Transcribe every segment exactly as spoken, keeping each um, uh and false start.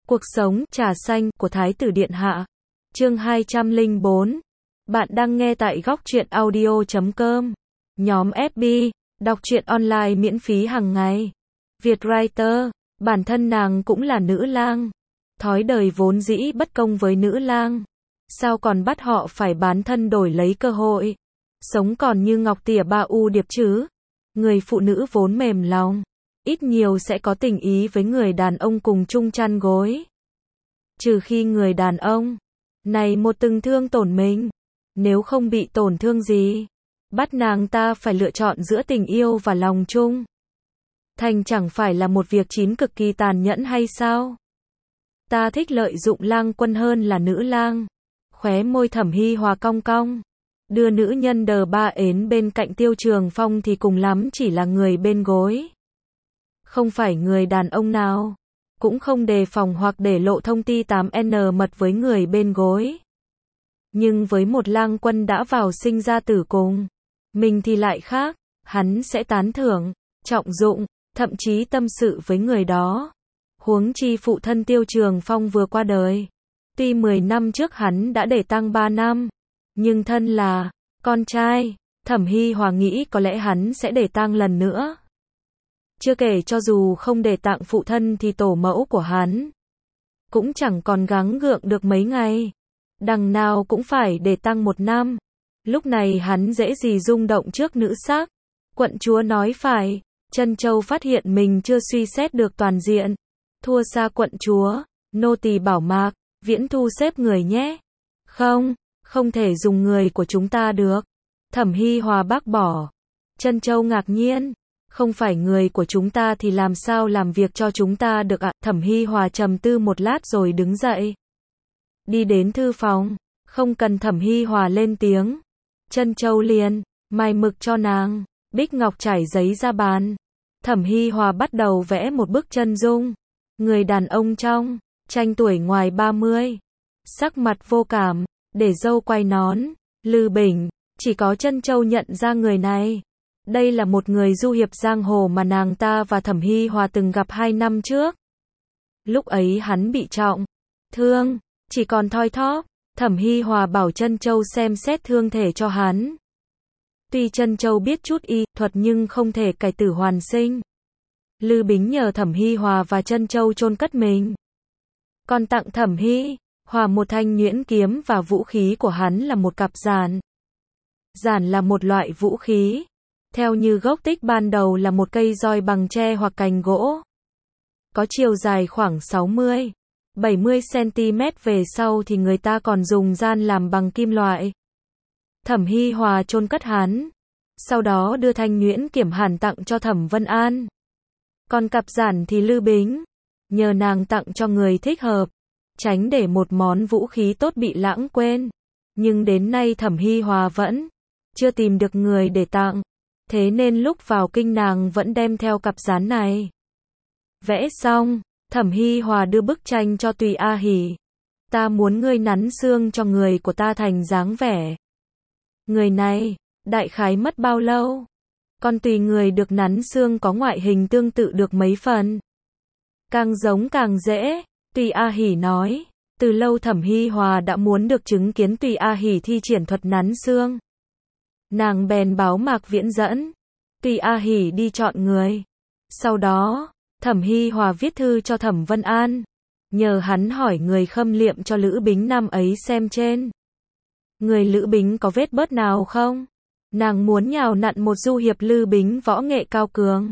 Cuộc sống, trà xanh, của Thái tử Điện Hạ. Chương hai trăm lẻ bốn. Bạn đang nghe tại góc truyện audio chấm com. Nhóm ép bê, đọc truyện online miễn phí hàng ngày. Vietwriter, bản thân nàng cũng là nữ lang. Thói đời vốn dĩ bất công với nữ lang. Sao còn bắt họ phải bán thân đổi lấy cơ hội. Sống còn như ngọc tỉa ba u điệp chứ. Người phụ nữ vốn mềm lòng. Ít nhiều sẽ có tình ý với người đàn ông cùng chung chăn gối. Trừ khi người đàn ông này một từng thương tổn mình. Nếu không bị tổn thương gì, bắt nàng ta phải lựa chọn giữa tình yêu và lòng chung. Thành chẳng phải là một việc chín cực kỳ tàn nhẫn hay sao? Ta thích lợi dụng lang quân hơn là nữ lang. Khóe môi Thẩm Hi Hòa cong cong. Đưa nữ nhân đờ ba ến bên cạnh Tiêu Trường Phong thì cùng lắm chỉ là người bên gối. Không phải người đàn ông nào cũng không đề phòng hoặc để lộ thông tin tám N mật với người bên gối. Nhưng với một lang quân đã vào sinh ra tử cùng mình thì lại khác, hắn sẽ tán thưởng, trọng dụng, thậm chí tâm sự với người đó. Huống chi phụ thân Tiêu Trường Phong vừa qua đời. Tuy mười năm trước hắn đã để tang ba năm, nhưng thân là con trai, Thẩm Hi Hòa nghĩ có lẽ hắn sẽ để tang lần nữa. Chưa kể cho dù không để tang phụ thân thì tổ mẫu của hắn cũng chẳng còn gắng gượng được mấy ngày. Đằng nào cũng phải để tang một năm. Lúc này hắn dễ gì rung động trước nữ sắc. Quận chúa nói phải. Trân Châu phát hiện mình chưa suy xét được toàn diện. Thua xa quận chúa. Nô tỳ bảo Mạc Viễn thu xếp người nhé. Không, không thể dùng người của chúng ta được. Thẩm Hi Hòa bác bỏ. Trân Châu ngạc nhiên. Không phải người của chúng ta thì làm sao làm việc cho chúng ta được ạ? Thẩm Hi Hòa trầm tư một lát rồi đứng dậy. Đi đến thư phòng. Không cần Thẩm Hi Hòa lên tiếng. Trân Châu liền mài mực cho nàng. Bích ngọc trải giấy ra bàn. Thẩm Hi Hòa bắt đầu vẽ một bức chân dung. Người đàn ông trong tranh tuổi ngoài ba mươi. Sắc mặt vô cảm, để râu quai nón, lư bỉnh. Chỉ có Trân Châu nhận ra người này. Đây là một người du hiệp giang hồ mà nàng ta và Thẩm Hi Hòa từng gặp hai năm trước. Lúc ấy hắn bị trọng thương, chỉ còn thoi thóp. Thẩm Hi Hòa bảo Trân Châu xem xét thương thể cho hắn. Tuy Trân Châu biết chút y thuật nhưng không thể cải tử hoàn sinh. Lư Bính nhờ Thẩm Hi Hòa và Trân Châu chôn cất mình. Còn tặng Thẩm Hi Hòa một thanh nhuyễn kiếm và vũ khí của hắn là một cặp giản. Giản là một loại vũ khí. Theo như gốc tích ban đầu là một cây roi bằng tre hoặc cành gỗ. Có chiều dài khoảng sáu mươi, bảy mươi xăng-ti-mét, về sau thì người ta còn dùng gian làm bằng kim loại. Thẩm Hi Hòa chôn cất hắn. Sau đó đưa thanh nhuyễn kiểm hàn tặng cho Thẩm Vân An. Còn cặp giản thì Lư Bính nhờ nàng tặng cho người thích hợp. Tránh để một món vũ khí tốt bị lãng quên. Nhưng đến nay Thẩm Hi Hòa vẫn chưa tìm được người để tặng. Thế nên lúc vào kinh nàng vẫn đem theo cặp gián này. Vẽ xong, Thẩm Hi Hòa đưa bức tranh cho Tùy A Hỉ. Ta muốn ngươi nắn xương cho người của ta thành dáng vẻ. Người này, đại khái mất bao lâu? Còn tùy người được nắn xương có ngoại hình tương tự được mấy phần. Càng giống càng dễ, Tùy A Hỉ nói. Từ lâu Thẩm Hi Hòa đã muốn được chứng kiến Tùy A Hỉ thi triển thuật nắn xương. Nàng bèn báo Mạc Viễn dẫn. Tùy A Hỉ đi chọn người. Sau đó, Thẩm Hi Hòa viết thư cho Thẩm Vân An. Nhờ hắn hỏi người khâm liệm cho Lữ Bính năm ấy xem trên. Người Lữ Bính có vết bớt nào không? Nàng muốn nhào nặn một du hiệp Lữ Bính võ nghệ cao cường.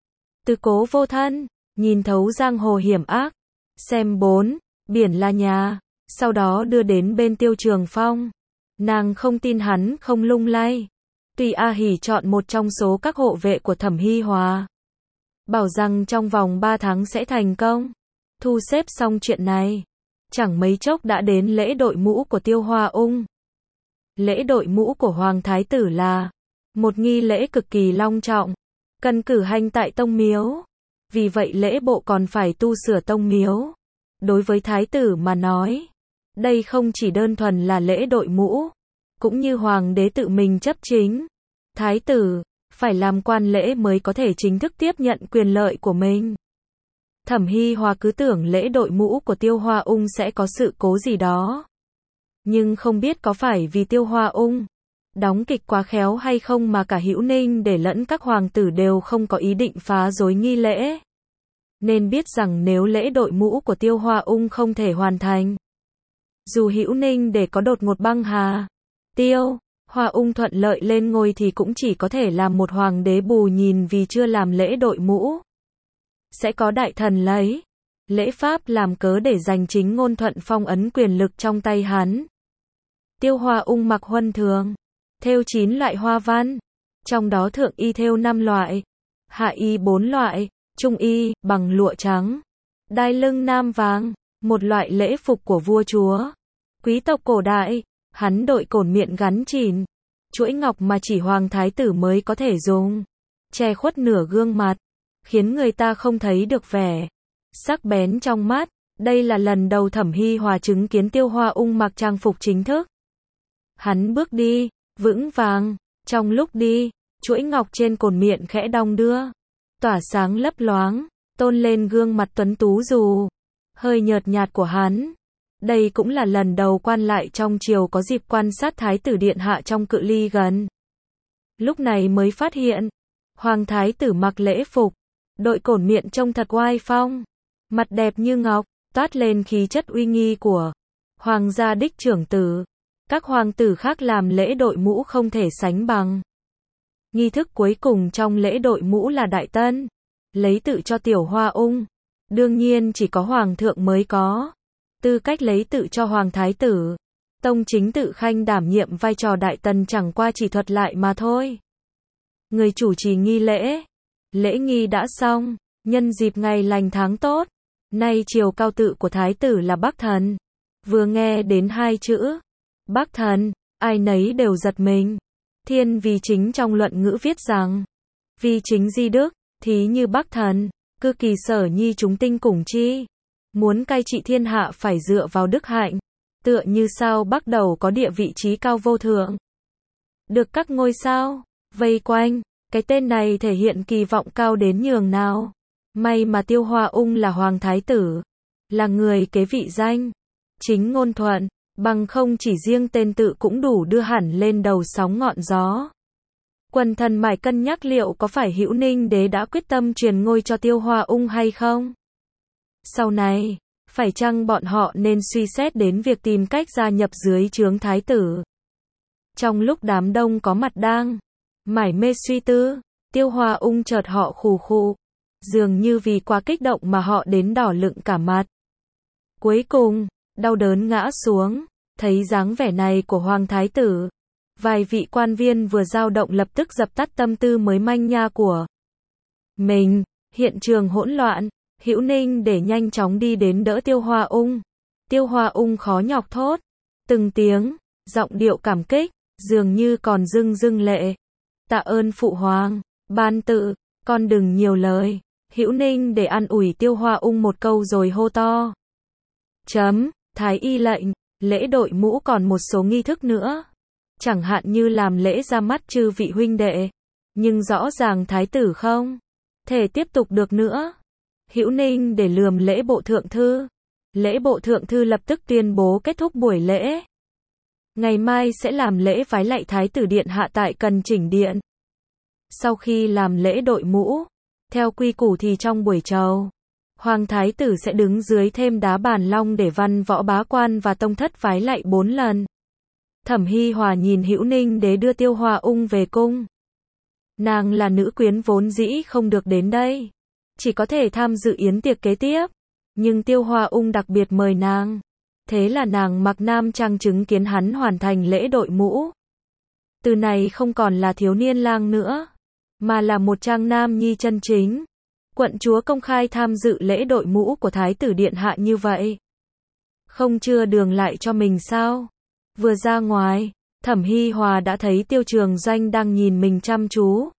Tư cố vô thân, nhìn thấu giang hồ hiểm ác. Xem bốn, biển là nhà. Sau đó đưa đến bên Tiêu Trường Phong. Nàng không tin hắn không lung lay. Tùy A Hỉ chọn một trong số các hộ vệ của Thẩm Hi Hòa. Bảo rằng trong vòng ba tháng sẽ thành công. Thu xếp xong chuyện này. Chẳng mấy chốc đã đến lễ đội mũ của Tiêu Hoa Ung. Lễ đội mũ của Hoàng Thái Tử là một nghi lễ cực kỳ long trọng. Cần cử hành tại tông miếu. Vì vậy lễ bộ còn phải tu sửa tông miếu. Đối với Thái Tử mà nói, đây không chỉ đơn thuần là lễ đội mũ, cũng như Hoàng đế tự mình chấp chính. Thái tử phải làm quan lễ mới có thể chính thức tiếp nhận quyền lợi của mình. Thẩm Hy Hòa cứ tưởng lễ đội mũ của Tiêu Hoa Ung sẽ có sự cố gì đó. Nhưng không biết có phải vì Tiêu Hoa Ung đóng kịch quá khéo hay không mà cả Hữu Ninh để lẫn các hoàng tử đều không có ý định phá rối nghi lễ. Nên biết rằng nếu lễ đội mũ của Tiêu Hoa Ung không thể hoàn thành, dù Hữu Ninh để có đột ngột băng hà, Tiêu Hoa Ung thuận lợi lên ngôi thì cũng chỉ có thể làm một hoàng đế bù nhìn vì chưa làm lễ đội mũ. Sẽ có đại thần lấy lễ pháp làm cớ để giành chính ngôn thuận phong ấn quyền lực trong tay hắn. Tiêu Hoa Ung mặc huân thường, thêu chín loại hoa văn, trong đó thượng y thêu năm loại, hạ y bốn loại, trung y bằng lụa trắng, đai lưng nam vàng, một loại lễ phục của vua chúa, quý tộc cổ đại. Hắn đội cổn miệng gắn chìn, chuỗi ngọc mà chỉ hoàng thái tử mới có thể dùng, che khuất nửa gương mặt, khiến người ta không thấy được vẻ sắc bén trong mắt. Đây là lần đầu Thẩm Hy Hòa chứng kiến Tiêu Hoa Ung mặc trang phục chính thức. Hắn bước đi vững vàng, trong lúc đi, chuỗi ngọc trên cổn miệng khẽ đong đưa, tỏa sáng lấp loáng, tôn lên gương mặt tuấn tú dù hơi nhợt nhạt của hắn. Đây cũng là lần đầu quan lại trong triều có dịp quan sát thái tử điện hạ trong cự ly gần. Lúc này mới phát hiện, hoàng thái tử mặc lễ phục, đội cổn miệng trông thật oai phong, mặt đẹp như ngọc, toát lên khí chất uy nghi của hoàng gia đích trưởng tử. Các hoàng tử khác làm lễ đội mũ không thể sánh bằng. Nghi thức cuối cùng trong lễ đội mũ là đại tân, lấy tự cho Tiểu Hoa Ung. Đương nhiên chỉ có hoàng thượng mới có tư cách lấy tự cho hoàng thái tử. Tông chính tự khanh đảm nhiệm vai trò đại tần chẳng qua chỉ thuật lại mà thôi. Người chủ trì nghi lễ. Lễ nghi đã xong, nhân dịp ngày lành tháng tốt, nay triều cao tự của thái tử là Bắc Thần. Vừa nghe đến hai chữ Bắc Thần, ai nấy đều giật mình. Thiên vì chính trong luận ngữ viết rằng, vì chính di đức, thí như Bắc Thần, cư kỳ sở nhi chúng tinh cùng chi. Muốn cai trị thiên hạ phải dựa vào đức hạnh, tựa như sao Bắc đầu có địa vị trí cao vô thượng, được các ngôi sao vây quanh. Cái tên này thể hiện kỳ vọng cao đến nhường nào. May mà Tiêu Hoa Ung là hoàng thái tử, là người kế vị danh chính ngôn thuận, bằng không chỉ riêng tên tự cũng đủ đưa hẳn lên đầu sóng ngọn gió. Quần thần mải cân nhắc liệu có phải Hữu Ninh đế đã quyết tâm truyền ngôi cho Tiêu Hoa Ung hay không. Sau này, phải chăng bọn họ nên suy xét đến việc tìm cách gia nhập dưới trướng thái tử. Trong lúc đám đông có mặt đang mải mê suy tư, Tiêu Hoa Ung chợt họ khù khù, dường như vì quá kích động mà họ đến đỏ lựng cả mặt. Cuối cùng, đau đớn ngã xuống, thấy dáng vẻ này của hoàng thái tử, vài vị quan viên vừa dao động lập tức dập tắt tâm tư mới manh nha của mình. Hiện trường hỗn loạn, Hữu Ninh để nhanh chóng đi đến đỡ Tiêu Hoa Ung. Tiêu Hoa Ung khó nhọc thốt từng tiếng, giọng điệu cảm kích, dường như còn rưng rưng lệ. Tạ ơn phụ hoàng, ban tự, con đừng nhiều lời. Hữu Ninh để an ủi Tiêu Hoa Ung một câu rồi hô to. Chấm, thái y lệnh, lễ đội mũ còn một số nghi thức nữa. Chẳng hạn như làm lễ ra mắt chư vị huynh đệ. Nhưng rõ ràng thái tử không thể tiếp tục được nữa. Hữu Ninh để lườm lễ bộ thượng thư. Lễ bộ thượng thư lập tức tuyên bố kết thúc buổi lễ. Ngày mai sẽ làm lễ vái lạy thái tử điện hạ tại Cần Chỉnh Điện. Sau khi làm lễ đội mũ, theo quy củ thì trong buổi chầu, hoàng thái tử sẽ đứng dưới thêm đá bàn long để văn võ bá quan và tông thất vái lạy bốn lần. Thẩm Hy Hòa nhìn Hữu Ninh đế đưa Tiêu Hoa Ung về cung. Nàng là nữ quyến vốn dĩ không được đến đây, chỉ có thể tham dự yến tiệc kế tiếp. Nhưng Tiêu Hoa Ung đặc biệt mời nàng. Thế là nàng mặc nam trang chứng kiến hắn hoàn thành lễ đội mũ. Từ này không còn là thiếu niên lang nữa, mà là một trang nam nhi chân chính. Quận chúa công khai tham dự lễ đội mũ của thái tử điện hạ như vậy, không chừa đường lại cho mình sao? Vừa ra ngoài, Thẩm Hy Hòa đã thấy Tiêu Trường Doanh đang nhìn mình chăm chú.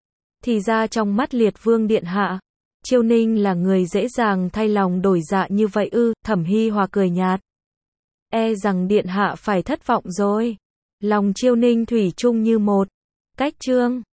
Thì ra trong mắt Liệt Vương điện hạ, Chiêu Ninh là người dễ dàng thay lòng đổi dạ như vậy ư? Thẩm Hy Hòa cười nhạt. E rằng điện hạ phải thất vọng rồi. Lòng Chiêu Ninh thủy chung như một cách trương.